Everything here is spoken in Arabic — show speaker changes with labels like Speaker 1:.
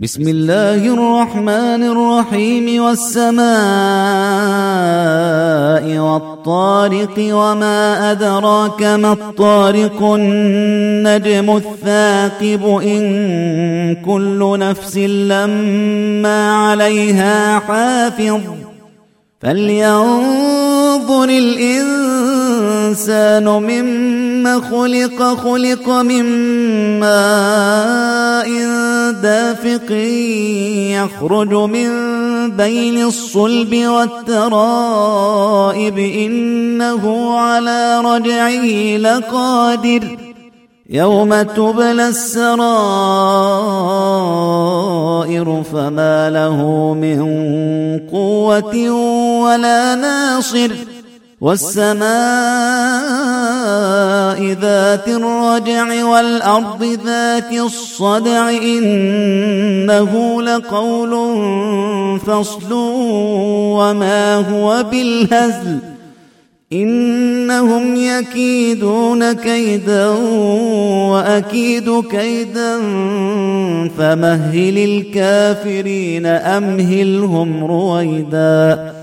Speaker 1: بسم الله الرحمن الرحيم والسماء والطارق وما أدراك ما الطارق النجم الثاقب إن كل نفس لما عليها حافظ فلينظر الإنسان مما خلق من ماء دافق يخرج من بين الصلب والترائب إنه على رجعه لقادر يوم تبلى السرائر فما له من قوة ولا ناصر والسماء ذات الرجع والأرض ذات الصدع إنه لقول فصل وما هو بالهزل إنهم يكيدون كيدا وأكيد كيدا فمهل الكافرين أمهلهم رويدا